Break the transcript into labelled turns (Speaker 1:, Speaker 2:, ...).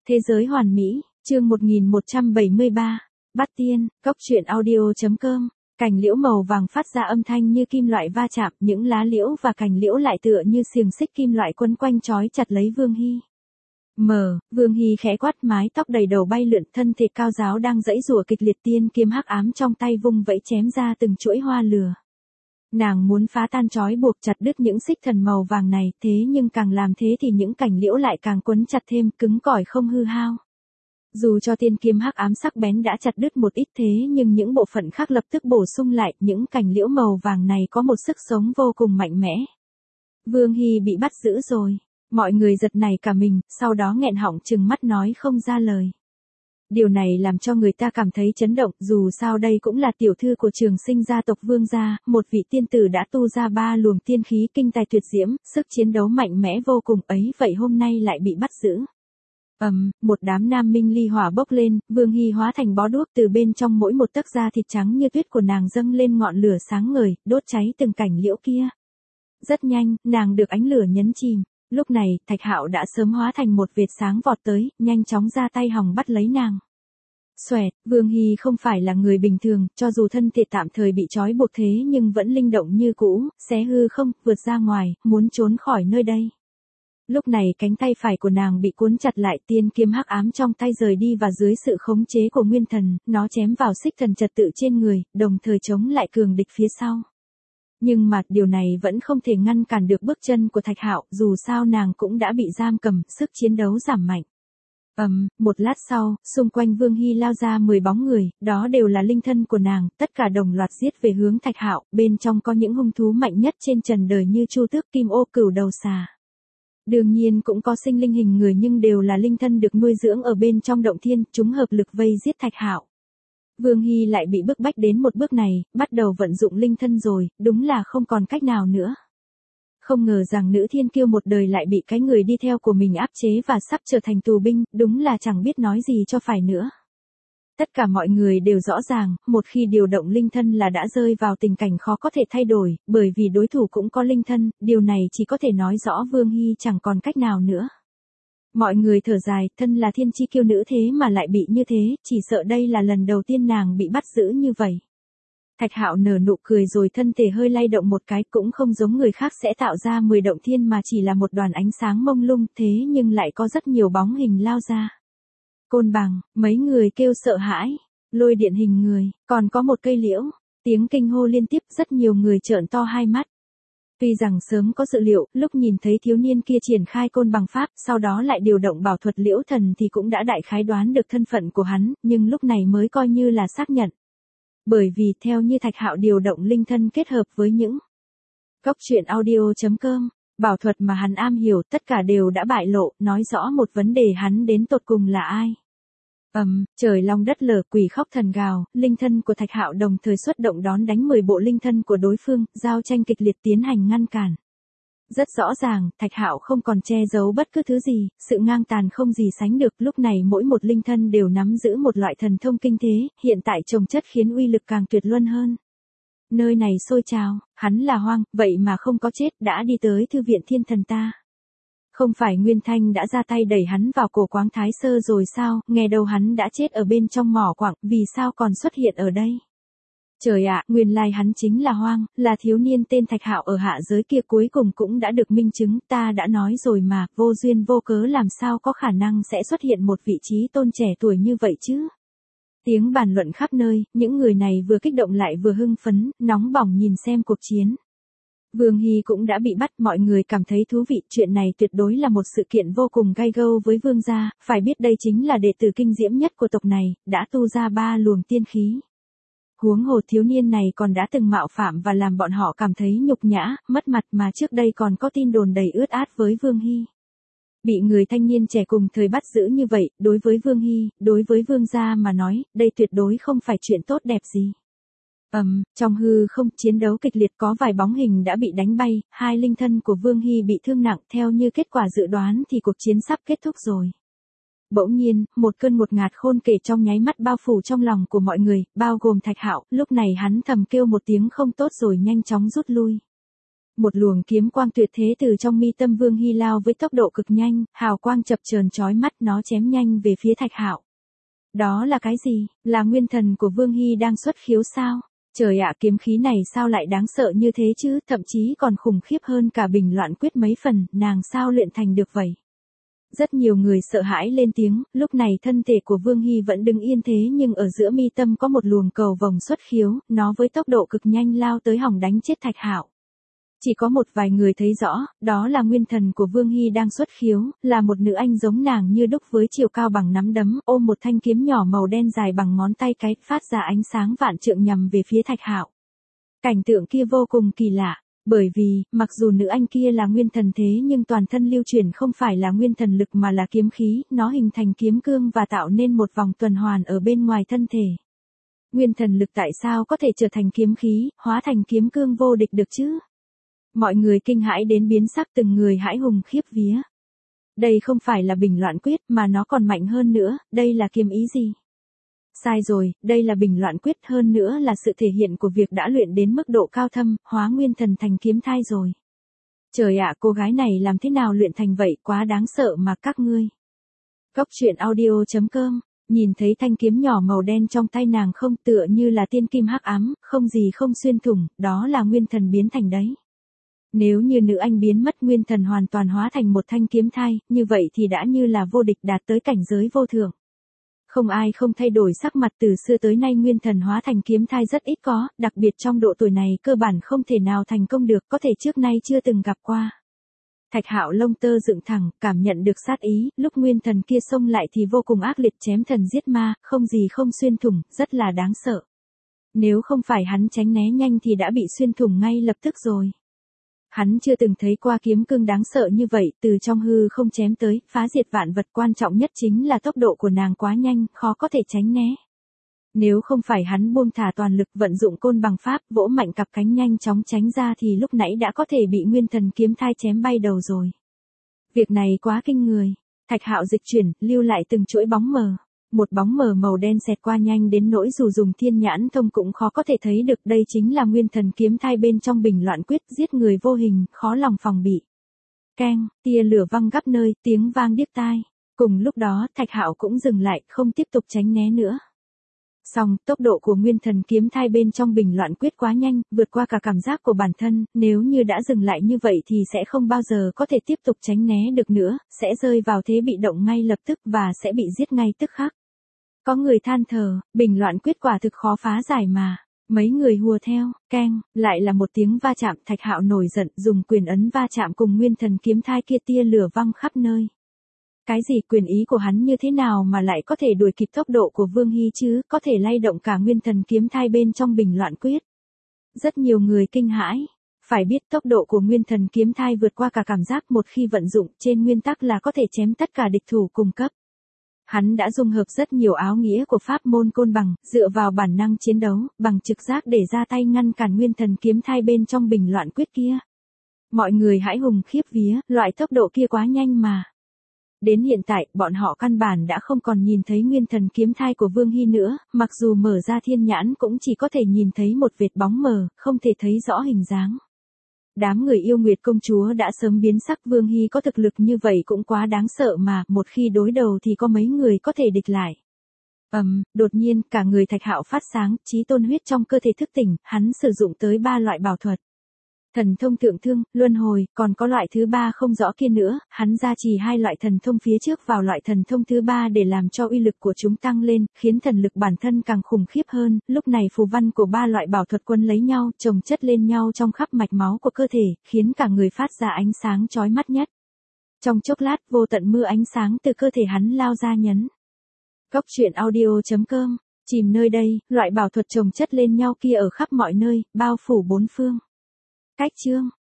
Speaker 1: Thế giới hoàn mỹ, chương 1173, Bắt tiên, cốc truyện audio.com. Cành liễu màu vàng phát ra âm thanh như kim loại va chạm, những lá liễu và cành liễu lại tựa như xiềng xích kim loại quấn quanh trói chặt lấy Vương Hy. Vương Hy khẽ quát, mái tóc đầy đầu bay lượn, thân thể cao ráo đang giãy giụa kịch liệt, tiên kiếm hắc ám trong tay vung vẫy chém ra từng chuỗi hoa lửa. Nàng muốn phá tan trói buộc, chặt đứt những xích thần màu vàng này, thế nhưng càng làm thế thì những cành liễu lại càng quấn chặt thêm, cứng cỏi không hư hao. Dù cho tiên kiếm hắc ám sắc bén đã chặt đứt một ít, thế nhưng những bộ phận khác lập tức bổ sung lại, những cành liễu màu vàng này có một sức sống vô cùng mạnh mẽ. Vương Hy bị bắt giữ rồi. Mọi người giật nảy cả mình, sau đó nghẹn họng trừng mắt nói không ra lời. Điều này làm cho người ta cảm thấy chấn động, dù sao đây cũng là tiểu thư của Trường Sinh gia tộc Vương gia, một vị tiên tử đã tu ra 3 luồng tiên khí kinh tài tuyệt diễm, sức chiến đấu mạnh mẽ vô cùng ấy, vậy hôm nay lại bị bắt giữ. Một đám nam minh ly hỏa bốc lên, Vương Hy hóa thành bó đuốc, từ bên trong mỗi một tấc da thịt trắng như tuyết của nàng dâng lên ngọn lửa sáng ngời, đốt cháy từng cành liễu kia. Rất nhanh, nàng được ánh lửa nhấn chìm. Lúc này, Thạch Hạo đã sớm hóa thành một vệt sáng vọt tới, nhanh chóng ra tay hòng bắt lấy nàng. Xoẹt, Vương Hy không phải là người bình thường, cho dù thân thể tạm thời bị trói buộc thế nhưng vẫn linh động như cũ, xé hư không, vượt ra ngoài, muốn trốn khỏi nơi đây. Lúc này cánh tay phải của nàng bị cuốn chặt lại, tiên kiếm hắc ám trong tay rời đi và dưới sự khống chế của nguyên thần, nó chém vào xích thần trật tự trên người, đồng thời chống lại cường địch phía sau. Nhưng mà điều này vẫn không thể ngăn cản được bước chân của Thạch Hạo, dù sao nàng cũng đã bị giam cầm, sức chiến đấu giảm mạnh. Một lát sau, xung quanh Vương Hy lao ra 10 bóng người, đó đều là linh thân của nàng, tất cả đồng loạt giết về hướng Thạch Hạo, bên trong có những hung thú mạnh nhất trên trần đời như chu tước, kim ô, cửu đầu xà. Đương nhiên cũng có sinh linh hình người nhưng đều là linh thân được nuôi dưỡng ở bên trong động thiên, chúng hợp lực vây giết Thạch Hạo. Vương Hy lại bị bức bách đến một bước này, bắt đầu vận dụng linh thân rồi, đúng là không còn cách nào nữa. Không ngờ rằng nữ thiên kiêu một đời lại bị cái người đi theo của mình áp chế và sắp trở thành tù binh, đúng là chẳng biết nói gì cho phải nữa. Tất cả mọi người đều rõ ràng, một khi điều động linh thân là đã rơi vào tình cảnh khó có thể thay đổi, bởi vì đối thủ cũng có linh thân, điều này chỉ có thể nói rõ Vương Hy chẳng còn cách nào nữa. Mọi người thở dài, thân là thiên chi kiêu nữ thế mà lại bị như thế, chỉ sợ đây là lần đầu tiên nàng bị bắt giữ như vậy. Thạch Hạo nở nụ cười rồi thân thể hơi lay động một cái, cũng không giống người khác sẽ tạo ra 10 động thiên mà chỉ là một đoàn ánh sáng mông lung, thế nhưng lại có rất nhiều bóng hình lao ra. Côn bằng, mấy người kêu sợ hãi, lôi điện hình người, còn có một cây liễu, tiếng kinh hô liên tiếp, rất nhiều người trợn to hai mắt. Tuy rằng sớm có dự liệu, lúc nhìn thấy thiếu niên kia triển khai côn bằng pháp, sau đó lại điều động bảo thuật liễu thần thì cũng đã đại khái đoán được thân phận của hắn, nhưng lúc này mới coi như là xác nhận. Bởi vì theo như Thạch Hạo điều động linh thân kết hợp với những cốc truyện audio.com, bảo thuật mà hắn am hiểu, tất cả đều đã bại lộ, nói rõ một vấn đề hắn đến tột cùng là ai. Trời long đất lở, quỷ khóc thần gào, linh thân của Thạch Hạo đồng thời xuất động đón đánh 10 bộ linh thân của đối phương, giao tranh kịch liệt tiến hành ngăn cản. Rất rõ ràng, Thạch Hạo không còn che giấu bất cứ thứ gì, sự ngang tàn không gì sánh được, lúc này mỗi một linh thân đều nắm giữ một loại thần thông kinh thế, hiện tại chồng chất khiến uy lực càng tuyệt luân hơn. Nơi này sôi trào, hắn là Hoang, vậy mà không có chết, đã đi tới thư viện thiên thần ta. Không phải Nguyên Thanh đã ra tay đẩy hắn vào cổ quáng Thái Sơ rồi sao, nghe đầu hắn đã chết ở bên trong mỏ quặng, vì sao còn xuất hiện ở đây? Trời ạ, nguyên lai hắn chính là Hoang, là thiếu niên tên Thạch Hạo ở hạ giới kia, cuối cùng cũng đã được minh chứng, ta đã nói rồi mà, vô duyên vô cớ làm sao có khả năng sẽ xuất hiện một vị trí tôn trẻ tuổi như vậy chứ? Tiếng bàn luận khắp nơi, những người này vừa kích động lại vừa hưng phấn, nóng bỏng nhìn xem cuộc chiến. Vương Hy cũng đã bị bắt, mọi người cảm thấy thú vị, chuyện này tuyệt đối là một sự kiện vô cùng gay gâu với Vương gia, phải biết đây chính là đệ tử kinh diễm nhất của tộc này, đã tu ra 3 luồng tiên khí. Huống hồ thiếu niên này còn đã từng mạo phạm và làm bọn họ cảm thấy nhục nhã, mất mặt, mà trước đây còn có tin đồn đầy ướt át với Vương Hy. Bị người thanh niên trẻ cùng thời bắt giữ như vậy, đối với Vương Hy, đối với Vương gia mà nói, đây tuyệt đối không phải chuyện tốt đẹp gì. Trong hư không, chiến đấu kịch liệt, có vài bóng hình đã bị đánh bay, 2 linh thân của Vương Hy bị thương nặng, theo như kết quả dự đoán thì cuộc chiến sắp kết thúc rồi. Bỗng nhiên, một cơn ngột ngạt khôn kể trong nháy mắt bao phủ trong lòng của mọi người, bao gồm Thạch Hạo, lúc này hắn thầm kêu một tiếng không tốt rồi nhanh chóng rút lui. Một luồng kiếm quang tuyệt thế từ trong mi tâm Vương Hy lao với tốc độ cực nhanh, hào quang chập chờn chói mắt, nó chém nhanh về phía Thạch Hạo. Đó là cái gì? Là nguyên thần của Vương Hy đang xuất khiếu sao? Trời ạ, kiếm khí này sao lại đáng sợ như thế chứ, thậm chí còn khủng khiếp hơn cả Bình Loạn Quyết mấy phần, nàng sao luyện thành được vậy? Rất nhiều người sợ hãi lên tiếng, lúc này thân thể của Vương Hy vẫn đứng yên thế nhưng ở giữa mi tâm có một luồng cầu vồng xuất khiếu, nó với tốc độ cực nhanh lao tới hòng đánh chết Thạch Hạo. Chỉ có một vài người thấy rõ, đó là nguyên thần của Vương Hy đang xuất khiếu, là một nữ anh giống nàng như đúc với chiều cao bằng nắm đấm, ôm một thanh kiếm nhỏ màu đen dài bằng ngón tay cái, phát ra ánh sáng vạn trượng nhằm về phía Thạch Hạo. Cảnh tượng kia vô cùng kỳ lạ, bởi vì, mặc dù nữ anh kia là nguyên thần thế nhưng toàn thân lưu chuyển không phải là nguyên thần lực mà là kiếm khí, nó hình thành kiếm cương và tạo nên một vòng tuần hoàn ở bên ngoài thân thể. Nguyên thần lực tại sao có thể trở thành kiếm khí, hóa thành kiếm cương vô địch được chứ? Mọi người kinh hãi đến biến sắc, từng người hãi hùng khiếp vía. Đây không phải là Bình Loạn Quyết mà nó còn mạnh hơn nữa, đây là kiếm ý gì? Sai rồi, đây là Bình Loạn Quyết, hơn nữa là sự thể hiện của việc đã luyện đến mức độ cao thâm, hóa nguyên thần thành kiếm thai rồi. Trời ạ, cô gái này làm thế nào luyện thành vậy, quá đáng sợ mà các ngươi. Cốc truyện audio.com, nhìn thấy thanh kiếm nhỏ màu đen trong tay nàng không, tựa như là tiên kim hắc ám, không gì không xuyên thủng, đó là nguyên thần biến thành đấy. Nếu như nữ anh biến mất nguyên thần hoàn toàn hóa thành một thanh kiếm thai, như vậy thì đã như là vô địch, đạt tới cảnh giới vô thượng. Không ai không thay đổi sắc mặt, từ xưa tới nay nguyên thần hóa thành kiếm thai rất ít có, đặc biệt trong độ tuổi này cơ bản không thể nào thành công được, có thể trước nay chưa từng gặp qua. Thạch Hạo lông tơ dựng thẳng, cảm nhận được sát ý, lúc nguyên thần kia xông lại thì vô cùng ác liệt, chém thần giết ma, không gì không xuyên thủng, rất là đáng sợ. Nếu không phải hắn tránh né nhanh thì đã bị xuyên thủng ngay lập tức rồi. Hắn chưa từng thấy qua kiếm cương đáng sợ như vậy, từ trong hư không chém tới, phá diệt vạn vật, quan trọng nhất chính là tốc độ của nàng quá nhanh, khó có thể tránh né. Nếu không phải hắn buông thả toàn lực, vận dụng côn bằng pháp, vỗ mạnh cặp cánh nhanh chóng tránh ra thì lúc nãy đã có thể bị nguyên thần kiếm thai chém bay đầu rồi. Việc này quá kinh người. Thạch Hạo dịch chuyển, lưu lại từng chuỗi bóng mờ. Một bóng mờ màu đen xẹt qua nhanh đến nỗi dù dùng thiên nhãn thông cũng khó có thể thấy được, đây chính là nguyên thần kiếm thai bên trong Bình Loạn Quyết, giết người vô hình, khó lòng phòng bị. Keng, tia lửa văng khắp nơi, tiếng vang điếc tai. Cùng lúc đó, Thạch Hạo cũng dừng lại, không tiếp tục tránh né nữa. Song, tốc độ của nguyên thần kiếm thai bên trong Bình Loạn Quyết quá nhanh, vượt qua cả cảm giác của bản thân, nếu như đã dừng lại như vậy thì sẽ không bao giờ có thể tiếp tục tránh né được nữa, sẽ rơi vào thế bị động ngay lập tức và sẽ bị giết ngay tức khắc. Có người than thở, Bình Loạn Quyết quả thực khó phá giải mà. Mấy người hùa theo, keng, lại là một tiếng va chạm, Thạch Hạo nổi giận, dùng quyền ấn va chạm cùng nguyên thần kiếm thai kia, tia lửa văng khắp nơi. Cái gì, quyền ý của hắn như thế nào mà lại có thể đuổi kịp tốc độ của Vương Hy chứ, có thể lay động cả nguyên thần kiếm thai bên trong Bình Loạn Quyết. Rất nhiều người kinh hãi. Phải biết tốc độ của nguyên thần kiếm thai vượt qua cả cảm giác, một khi vận dụng, trên nguyên tắc là có thể chém tất cả địch thủ cùng cấp. Hắn đã dung hợp rất nhiều áo nghĩa của pháp môn côn bằng, dựa vào bản năng chiến đấu, bằng trực giác để ra tay ngăn cản nguyên thần kiếm thai bên trong Bình Loạn Quyết kia. Mọi người hãi hùng khiếp vía, loại tốc độ kia quá nhanh mà. Đến hiện tại, bọn họ căn bản đã không còn nhìn thấy nguyên thần kiếm thai của Vương Hy nữa, mặc dù mở ra thiên nhãn cũng chỉ có thể nhìn thấy một vệt bóng mờ, không thể thấy rõ hình dáng. Đám người yêu Nguyệt công chúa đã sớm biến sắc, Vương Hy có thực lực như vậy cũng quá đáng sợ mà, một khi đối đầu thì có mấy người có thể địch lại. Đột nhiên, cả người Thạch Hạo phát sáng, chí tôn huyết trong cơ thể thức tỉnh, hắn sử dụng tới 3 loại bảo thuật. Thần thông thượng thương, luân hồi, còn có loại thứ 3 không rõ kia nữa, hắn gia trì 2 loại thần thông phía trước vào loại thần thông thứ 3 để làm cho uy lực của chúng tăng lên, khiến thần lực bản thân càng khủng khiếp hơn, lúc này phù văn của 3 loại bảo thuật quân lấy nhau, chồng chất lên nhau trong khắp mạch máu của cơ thể, khiến cả người phát ra ánh sáng chói mắt nhất. Trong chốc lát, vô tận mưa ánh sáng từ cơ thể hắn lao ra nhấn. Cốc truyện audio.com, chìm nơi đây, loại bảo thuật chồng chất lên nhau kia ở khắp mọi nơi, bao phủ bốn phương. Cách chương